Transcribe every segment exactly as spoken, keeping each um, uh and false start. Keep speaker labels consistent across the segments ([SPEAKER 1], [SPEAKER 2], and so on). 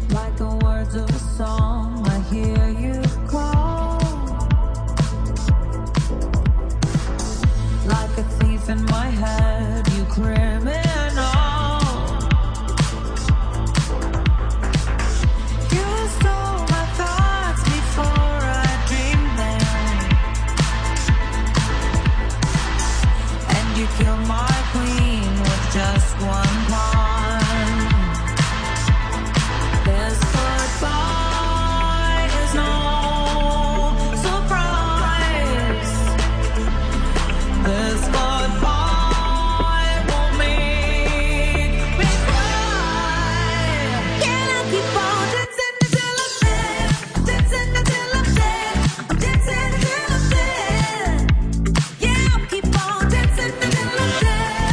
[SPEAKER 1] Like the words of a song, I hear you call. Like a thief in my head, you criminal. You stole my thoughts before I dreamed them, and you killed my queen with just one pawn. This goodbye is no surprise. This goodbye won't make me cry. Can I keep on dancing until I'm dead? Dancing until I'm dead. I'm dancing until I'm dead. Yeah, I'll keep on dancing until I'm dead.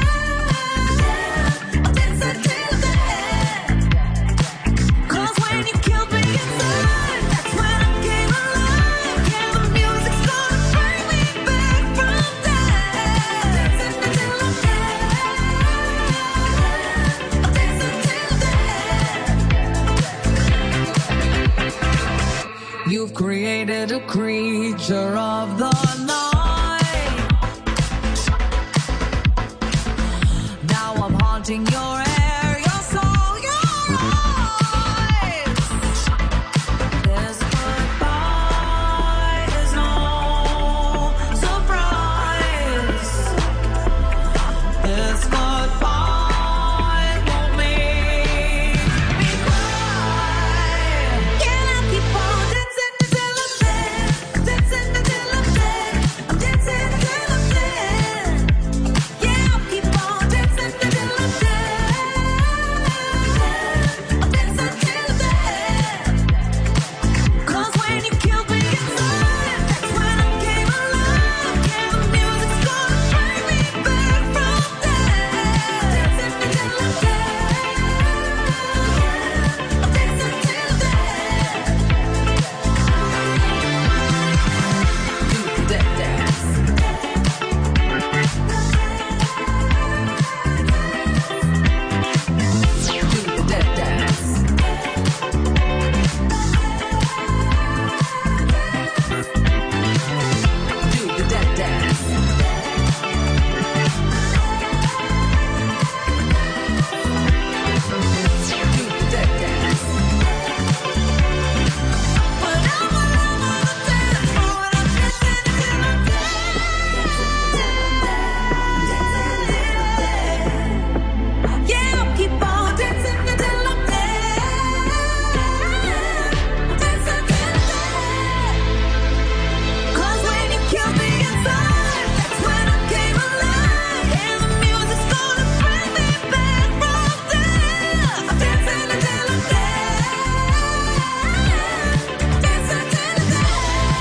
[SPEAKER 1] I'm dancing till I'm dead. 'Cause when you killed me inside, that's when I came alive. Yeah, the music's gonna bring me back from death. Dancing until I'm dead. I'm dancing till I'm dead. You've created a creature of the night. Now I'm haunting your air, your soul, your eyes. This goodbye is no surprise. This goodbye won't make me cry. Can I keep on dancing until I'm dead? Dancing until I'm dead. I'm dancing until I'm dead. Yeah, I'll keep on dancing until I'm dead. I'm dancing till I'm dead. 'Cause when you killed me inside, that's when I came alive. Yeah, the music's gonna bring me back from death. Dancing until I'm dead. I'm dancing till I'm dead. Do the dead dance. Do the dead dance. Do the dead dance. Do the dead dance. When I'm alone on the dance floor and I'm dancing until I'm dead. Yeah, I'll keep on dancing until I'm dead. Dancing till I'm dead. 'Cause when you killed me inside, that's when I came alive. And the music's gonna bring me back from death. I'm dancing until I'm dead. Dancing till I'm dead.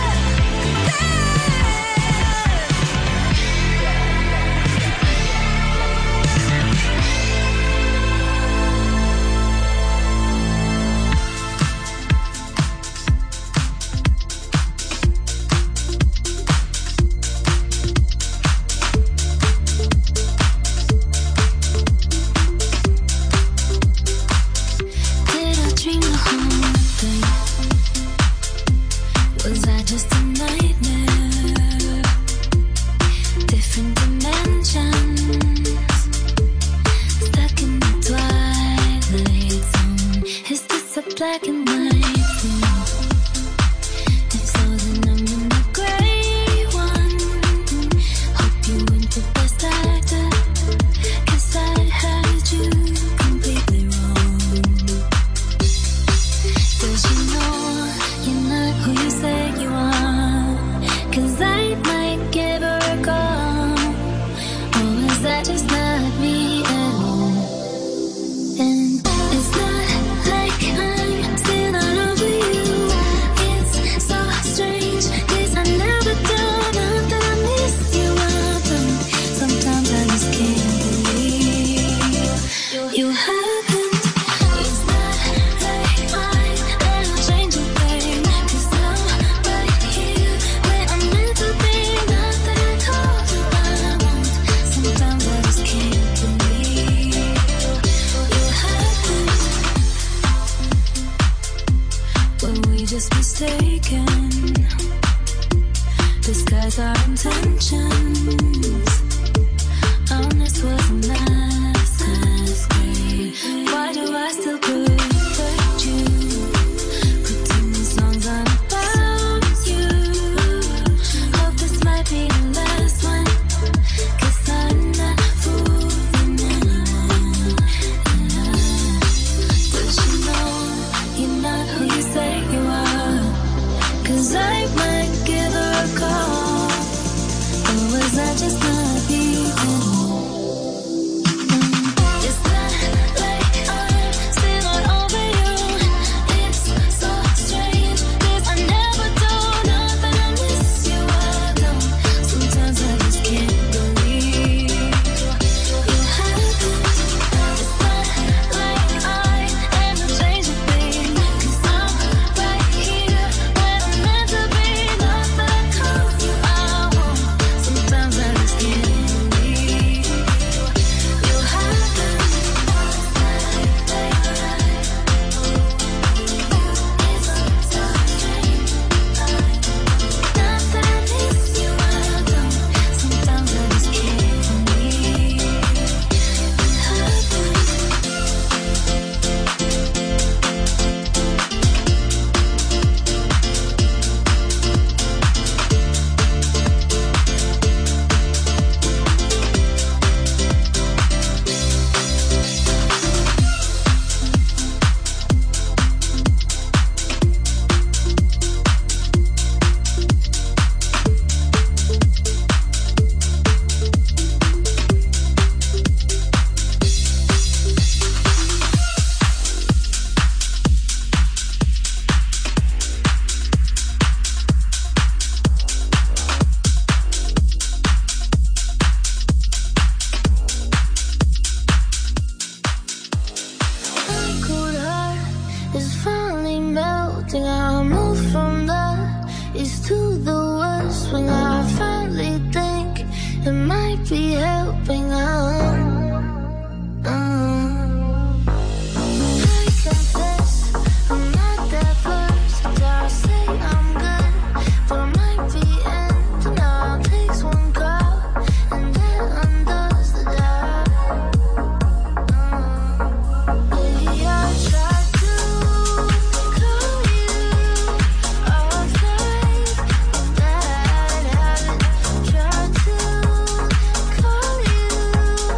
[SPEAKER 1] Did I dream the whole thing? Was I just a nightmare? Different dimensions, stuck in the twilight zone. Is this a black and white room? If so, then I'm in the gray one. Hope you went the best actor, 'cause I had you completely wrong. Does you know you're not who you say you are? 'Cause I might give her a call. Or is that just not me at all? And it's not like I'm still out of just mistaken. Disguise our intentions. Honest was a masquerade. Why do I still protect you? Putting these songs on about you. Hope this might be the last one. 'Cause I'm not fooling anyone. Don't you know you're not who you say you are? 'Cause I might give her a call. Or was I just not even? It's not like I'm still not over you. It's so strange 'cause I never do nothing. I miss you alone. Sometimes I just can't believe you happen. It's not like I am a change of thing. 'Cause I'm right here when I'm meant to be. Not that I call you out. Sometimes I just can't believe you happen. It's so strange. Not that I miss you alone. Sometimes I just can't believe you happen. My cold heart is finally melting. I move from the east to the west when I finally think it might be helping out. Mm. I confess I'm not that versatile. I say I'm good, but I might be ending. All it takes one call and that undoes the job. Maybe I tried to call you off night, but that I haven't. Tried to call you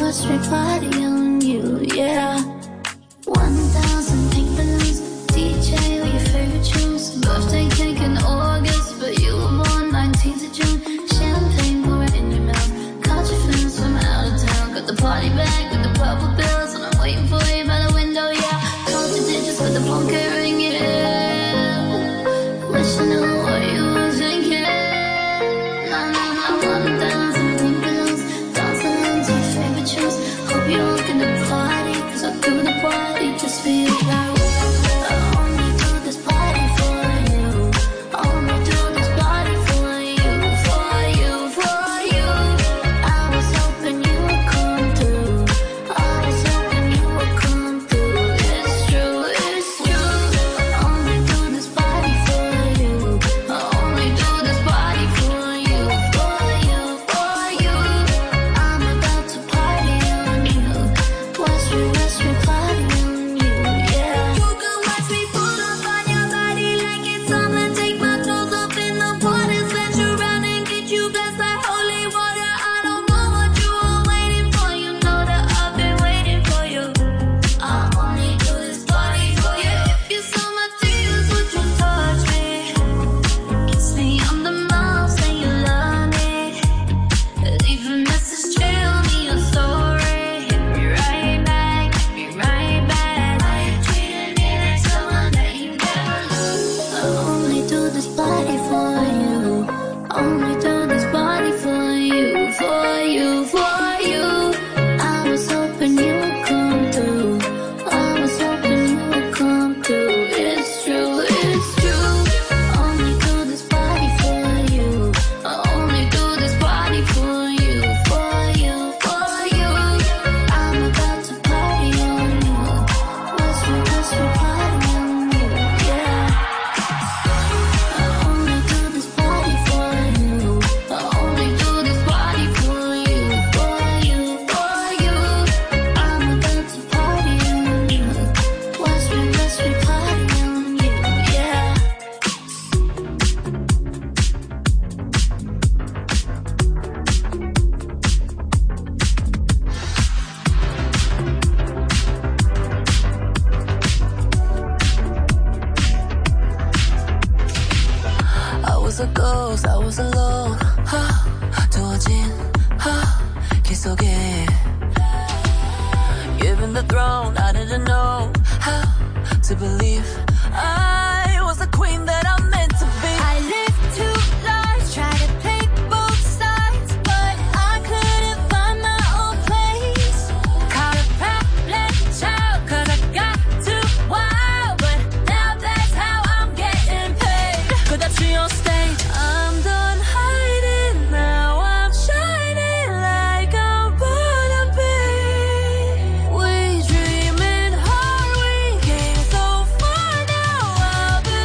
[SPEAKER 1] watch me party on you, yeah. One thousand pink balloons, D J with your favorite tunes. Birthday cake in August, but you were born nineteenth of June. Champagne pouring in your mouth, caught your friends from out of town. Got the party bag with the purple bills, and I'm waiting for you by the window, yeah. Called your digits with the phone kept ringing. Wish I knew what you were thinking. Nah, nah, nah, one thousand pink balloons, dancing into your favorite tunes. Hope you're looking to party, cause I do the party just for you. I only do this party for you. Only do this party for you, for you, for you. I was hoping you would come through. I was hoping you would come through. It's true, it's true. Only do this party for you. I only do this party for you, for you, for you. I'm about to party on you. Watch me, watch me party on you, yeah. You can watch me pull up on your body like it's summer. Take my clothes off in the party, splash you around and get you blessed like holy water. I don't know what you are waiting for. You know that I've been waiting for you. I only do this party for you. If you saw my tears, would you touch me? Kiss me on the mouth, say you love me. Leave a message, tell me your story. Hit me right back, hit me right back. Why you treating me like someone that you never loved? I only do this party for you. Only do this party for you, for you, for you. I was hoping you would come through. I was hoping you would come through. It's true, it's true. Only do this party for you. I only do this party for you, for you, for you. I'm about to party on you. Watch me, watch me party on you, yeah. I only do this party for you. I only do this party for you, for you, for you. I'm about to party on you. Watch me, watch me party on you, yeah.
[SPEAKER 2] I was a ghost, I was alone. 하, 두어진 하, 길 속에. Given the throne, I didn't know how to believe I was the queen that I'm meant to be.
[SPEAKER 1] I lived two lives, tried to pick both sides, but I couldn't find my own place. Caught a problem child, cause I got too wild, but now that's how I'm getting paid.
[SPEAKER 2] 끝없이 on stage.
[SPEAKER 1] I'm done hiding, now I'm shining like I'm born to be. We dreaming hard, we came so far, now I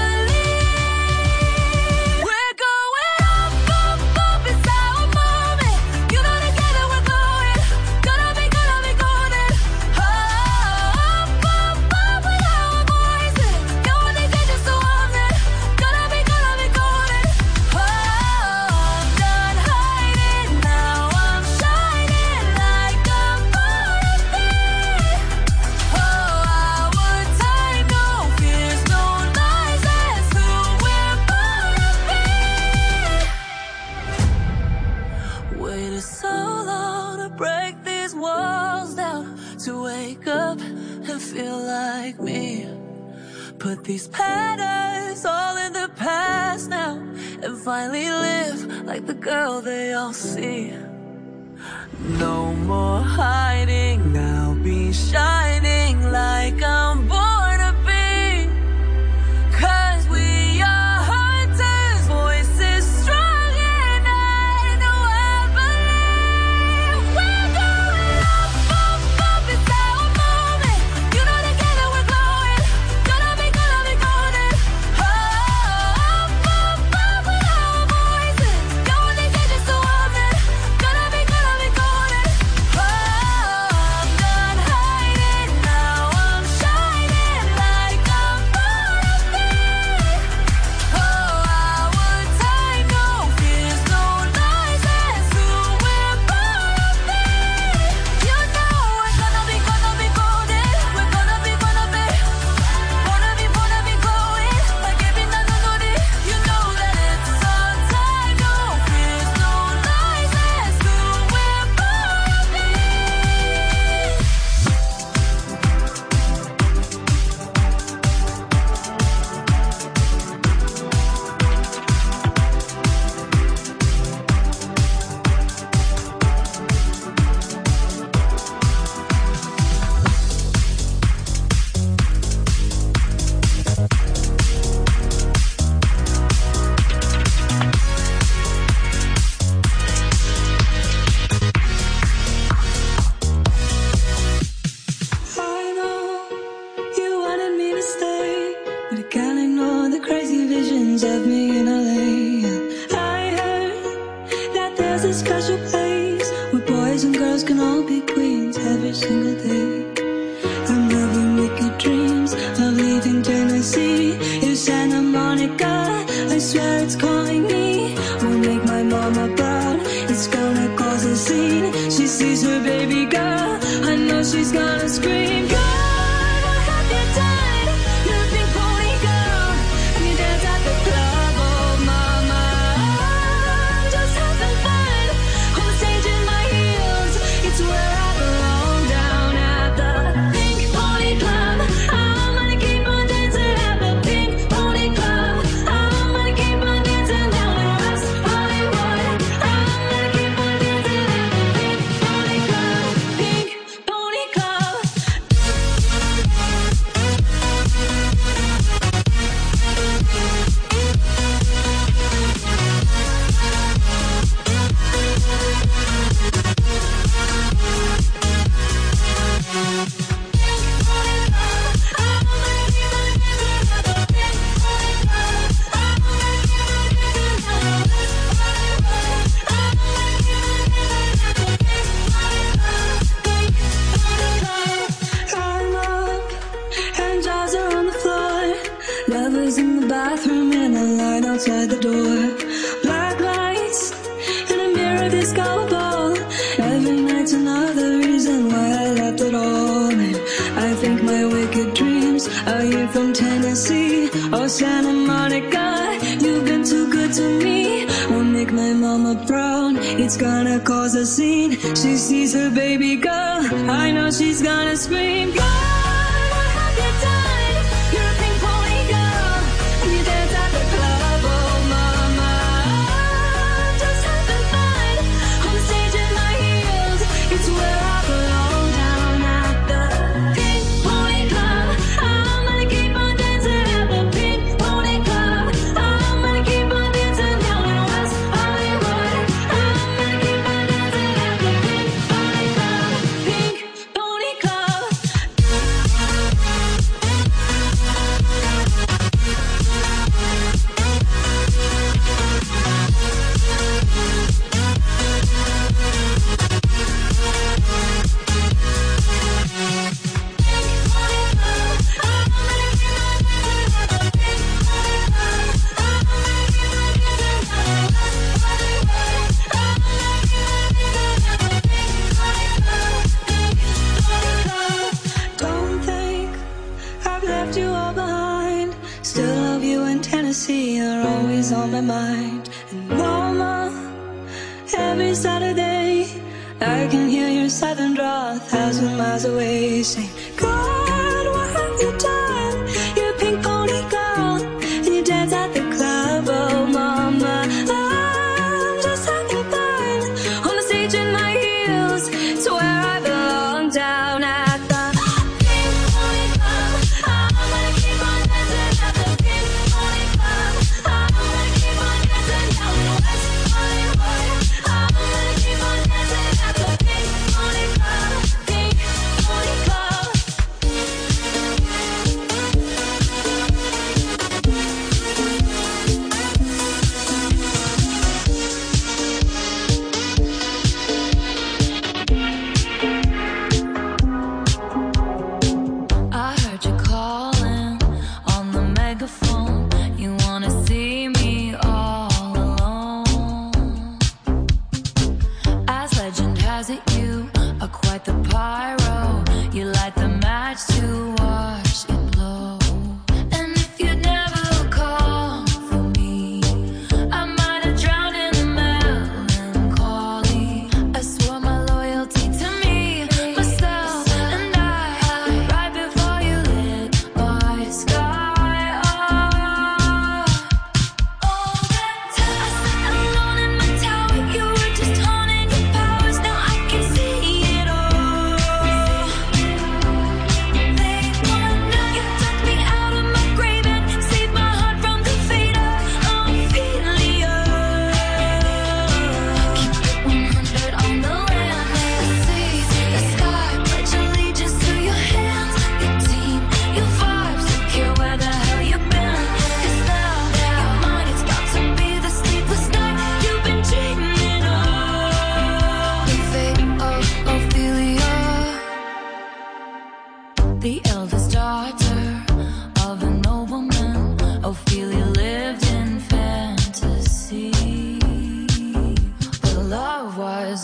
[SPEAKER 1] believe. We're going up, up, up, it's our moment. You know together we're going, gonna be, gonna be golden. Oh, up, up, up with our voices. You only did just so often, gonna be, gonna be golden. Oh, I'm done hiding, now I'm shining like I'm born to be. Oh, our time, no fears, no lies, that's who we're born to be.
[SPEAKER 2] Waited so long to break these walls down, to wake up and feel like me. Put these patterns all in the past now, and finally live like the girl they all see. No more hiding, now be shining like I'm born to be. Cause we are hunters, voices strong, and I know I believe. We're going up, up, up, it's our moment. You know together we're glowing, gonna be, gonna be golden. Oh, up, up, up with our voices. You only did just so often, gonna be, gonna be golden. Oh, all be queens every single day. I'm having wicked dreams of leaving Tennessee. It's Santa Monica, I swear it's calling me. Won't make my mama proud, it's gonna cause a scene. She sees her baby girl, I know she's gonna scream. God, what have you done? You're a big pony girl, and you dance at the club. Oh mama, I'm just having fun. On the stage in my heels, it's where I belong. Down at the Pink Pony Club, I'm gonna keep on dancing at the Pink Pony Club. I'm gonna keep on dancing down in West Hollywood. I'm gonna keep on dancing at the Pink Pony Club. Pink Pony Club. I'm up and jaws are on the floor. Lovers in the bathroom and a line outside the door. Black lights and a mirror disco ball. Every night's another reason why I left it all. And I think my wicked dreams are you from Tennessee or Santa Monica. You've been too good to me. Won't make my mama proud, it's gonna cause a scene. She sees her baby girl, I know she's gonna scream. God, what have you done? You're a pink pony girl, and you dance at the club. Oh mama, I'm just having fun. On the stage in my heels, it's where I belong. Down at the Pink Pony Club, I'm gonna keep on dancing at the Pink Pony Club. I'm gonna keep on dancing down in West Hollywood. I'm gonna keep on dancing at the Pink Pony Club. Pink Pony Club. Don't think I've left you all behind. Still love you in Tennessee, you're always on my mind. And mama, every Saturday I can hear your southern drawl a thousand miles away. Say, God, what have you done? You're a pink pony girl, and you dance at the club. Oh mama, I'm just having fun. On the stage in my heels, it's where I belong. Down at the Pink Pony Club, I'm gonna keep on dancing at the Pink Pony Club. I'm gonna keep on dancing down in West Hollywood. I'm gonna keep on dancing at the Pink Pony Club. Pink Pony Club. I heard you calling on the megaphone. You wanna see me all alone. As legend has it, you are quite the pyro. You light the match to watch it blow. And if you'd never called for me, I might have drowned in the melancholy. I swore my loyalty to me, myself, and I. Right before you lit my sky up. All that time I sat alone in my tower, you were just haunting your powers. Now I can see it all. They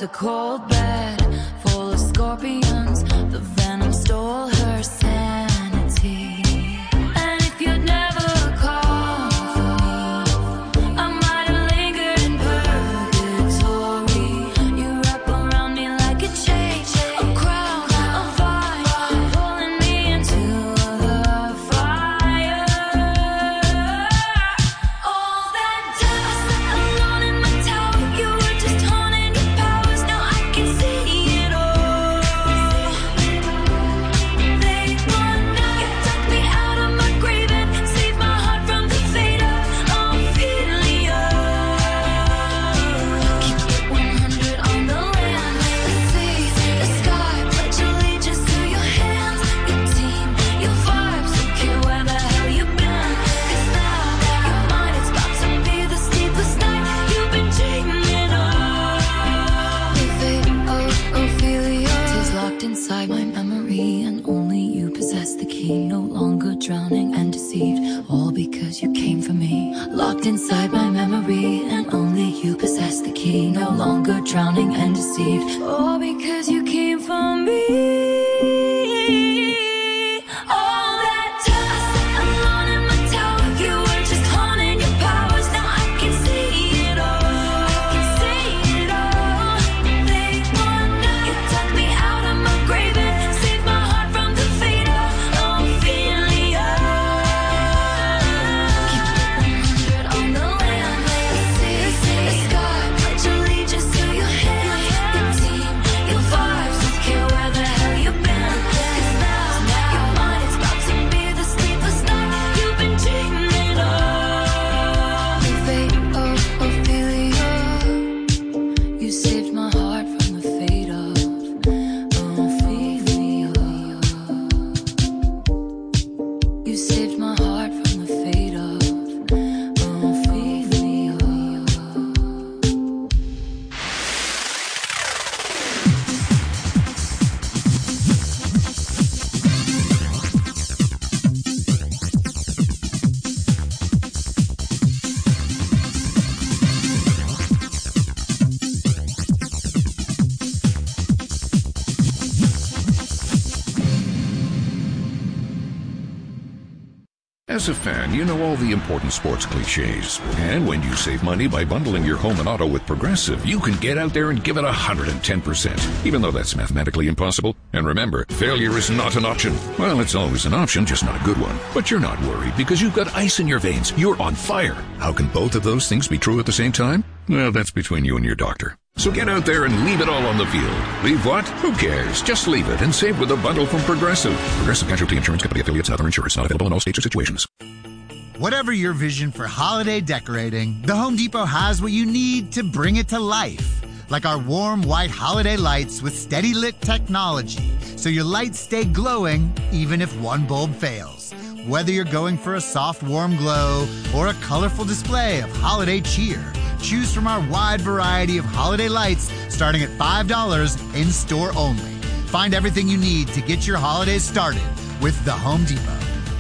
[SPEAKER 1] cold bed full of scorpions. The venom stole her sanity. And if you'd never called for me, I might have lingered in purgatory. You wrap around me like a chain, a crown, a vine, pulling me into the fire. All that dust, alone in my tower, you were just haunting your powers. Now I can see it all. They wonder you took me out of my grave and saved my heart from the fate of Ophelia. Keep it one hundred on the land, the sea, the sky. Pledge allegiance to your hands, your team, your vibes. Don't care where the hell you've been, 'cause now your mind is about to be the sleepless night you've been dreaming of. The fate of Ophelia is locked inside my memory, and only you possess the key. No longer drowning and deceived, all because you came for me. Locked inside my memory, and only you possess the key. No longer drowning and deceived, all because you came for me. All that dust, alone in my tower, you were just haunting your powers. Now I can see it all. I can see it all. They wonder you took me out of my grave and saved my heart from the fate of Ophelia. Keep it one hundred on the land, the sea, the sky. Pledge allegiance to your hands, your team, your vibes. Don't care where the hell you've been, 'cause now your mind is about to be the sleepless night you've been dreaming of. The fate of Ophelia, you saved my heart from the fate of Ophelia. You saved my heart from the fate of Ophelia.
[SPEAKER 3] As a fan, you know all the important sports cliches. And when you save money by bundling your home and auto with Progressive, you can get out there and give it one hundred ten percent, even though that's mathematically impossible. And remember, failure is not an option. Well, it's always an option, just not a good one. But you're not worried because you've got ice in your veins. You're on fire. How can both of those things be true at the same time? Well, that's between you and your doctor. So get out there and leave it all on the field. Leave what? Who cares? Just leave it and save with a bundle from Progressive. Progressive Casualty Insurance Company affiliates and other insurance. Not available in all states or situations.
[SPEAKER 4] Whatever your vision for holiday decorating, the Home Depot has what you need to bring it to life. Like our warm white holiday lights with steady lit technology, so your lights stay glowing even if one bulb fails. Whether you're going for a soft, warm glow or a colorful display of holiday cheer, choose from our wide variety of holiday lights starting at five dollars in-store only. Find everything you need to get your holidays started with the Home Depot.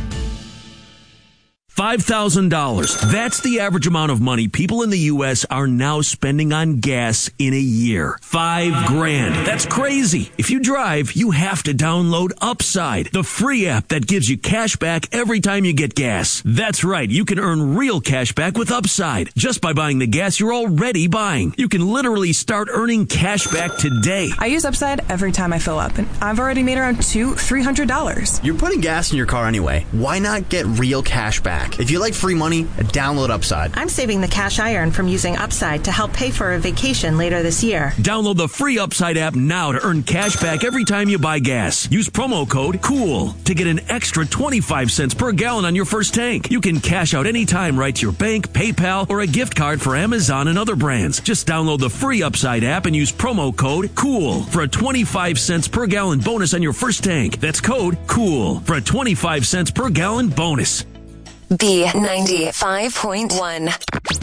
[SPEAKER 5] five thousand dollars. That's the average amount of money people in the U S are now spending on gas in a year. Five grand. That's crazy. If you drive, you have to download Upside, the free app that gives you cash back every time you get gas. That's right. You can earn real cash back with Upside just by buying the gas you're already buying. You can literally start earning cash back today.
[SPEAKER 6] I use Upside every time I fill up, and I've already made around two, three hundred dollars.
[SPEAKER 7] You're putting gas in your car anyway. Why not get real cash back? If you like free money, download Upside.
[SPEAKER 8] I'm saving the cash I earn from using Upside to help pay for a vacation later this year.
[SPEAKER 5] Download the free Upside app now to earn cash back every time you buy gas. Use promo code COOL to get an extra twenty-five cents per gallon on your first tank. You can cash out anytime right to your bank, PayPal, or a gift card for Amazon and other brands. Just download the free Upside app and use promo code COOL for a twenty-five cents per gallon bonus on your first tank. That's code COOL for a twenty-five cents per gallon bonus.
[SPEAKER 9] B ninety-five point one.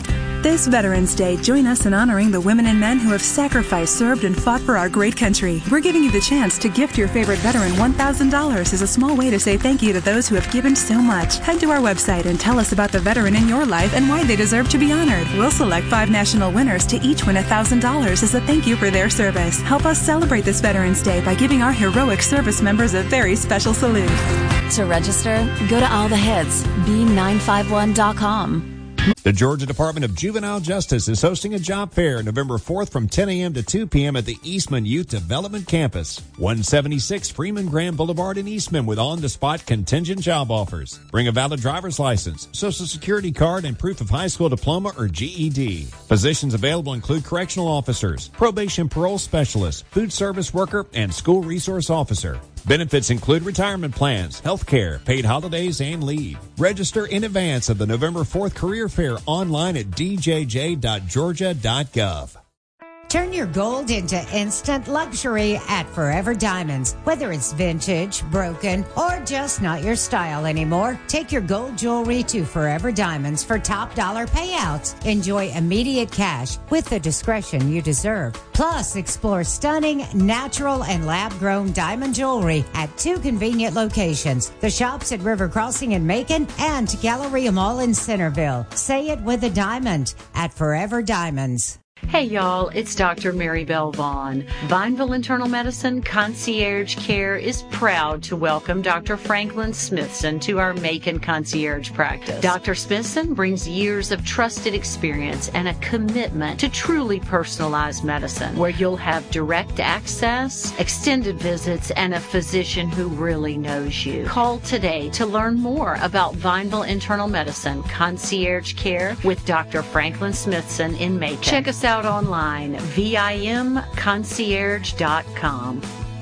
[SPEAKER 6] This Veterans Day, join us in honoring the women and men who have sacrificed, served, and fought for our great country. We're giving you the chance to gift your favorite veteran one thousand dollars as a small way to say thank you to those who have given so much. Head to our website and tell us about the veteran in your life and why they deserve to be honored. We'll select five national winners to each win one thousand dollars as a thank you for their service. Help us celebrate this Veterans Day by giving our heroic service members a very special salute.
[SPEAKER 9] To register, go to all the hits, B nine five one dot com.
[SPEAKER 10] The Georgia Department of Juvenile Justice is hosting a job fair November fourth from ten a.m. to two p.m. at the Eastman Youth Development Campus, one seventy-six Freeman Graham Boulevard in Eastman, with on-the-spot contingent job offers. Bring a valid driver's license, social security card, and proof of high school diploma or G E D. Positions available include correctional officers, probation parole specialist, food service worker, and school resource officer. Benefits include retirement plans, health care, paid holidays, and leave. Register in advance of the November fourth career fair online at d j j dot georgia dot gov.
[SPEAKER 11] Turn your gold into instant luxury at Forever Diamonds. Whether it's vintage, broken, or just not your style anymore, take your gold jewelry to Forever Diamonds for top dollar payouts. Enjoy immediate cash with the discretion you deserve. Plus, explore stunning, natural, and lab-grown diamond jewelry at two convenient locations. The shops at River Crossing in Macon and Galleria Mall in Centerville. Say it with a diamond at Forever Diamonds.
[SPEAKER 12] Hey y'all, it's Doctor Mary Bell Vaughn. Vineville Internal Medicine Concierge Care is proud to welcome Doctor Franklin Smithson to our Macon Concierge practice. Doctor Smithson brings years of trusted experience and a commitment to truly personalized medicine, where you'll have direct access, extended visits, and a physician who really knows you. Call today to learn more about Vineville Internal Medicine Concierge Care with Doctor Franklin Smithson in Macon. Check us out online, vim concierge dot com.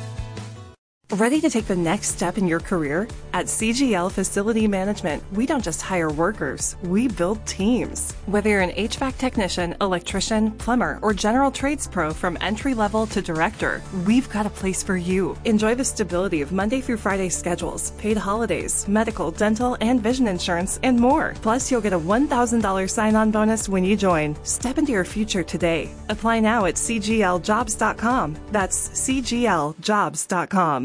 [SPEAKER 6] Ready to take the next step in your career? At C G L Facility Management, we don't just hire workers, we build teams. Whether you're an H V A C technician, electrician, plumber, or general trades pro from entry level to director, we've got a place for you. Enjoy the stability of Monday through Friday schedules, paid holidays, medical, dental, and vision insurance, and more. Plus, you'll get a one thousand dollars sign-on bonus when you join. Step into your future today. Apply now at c g l jobs dot com. That's c g l jobs dot com.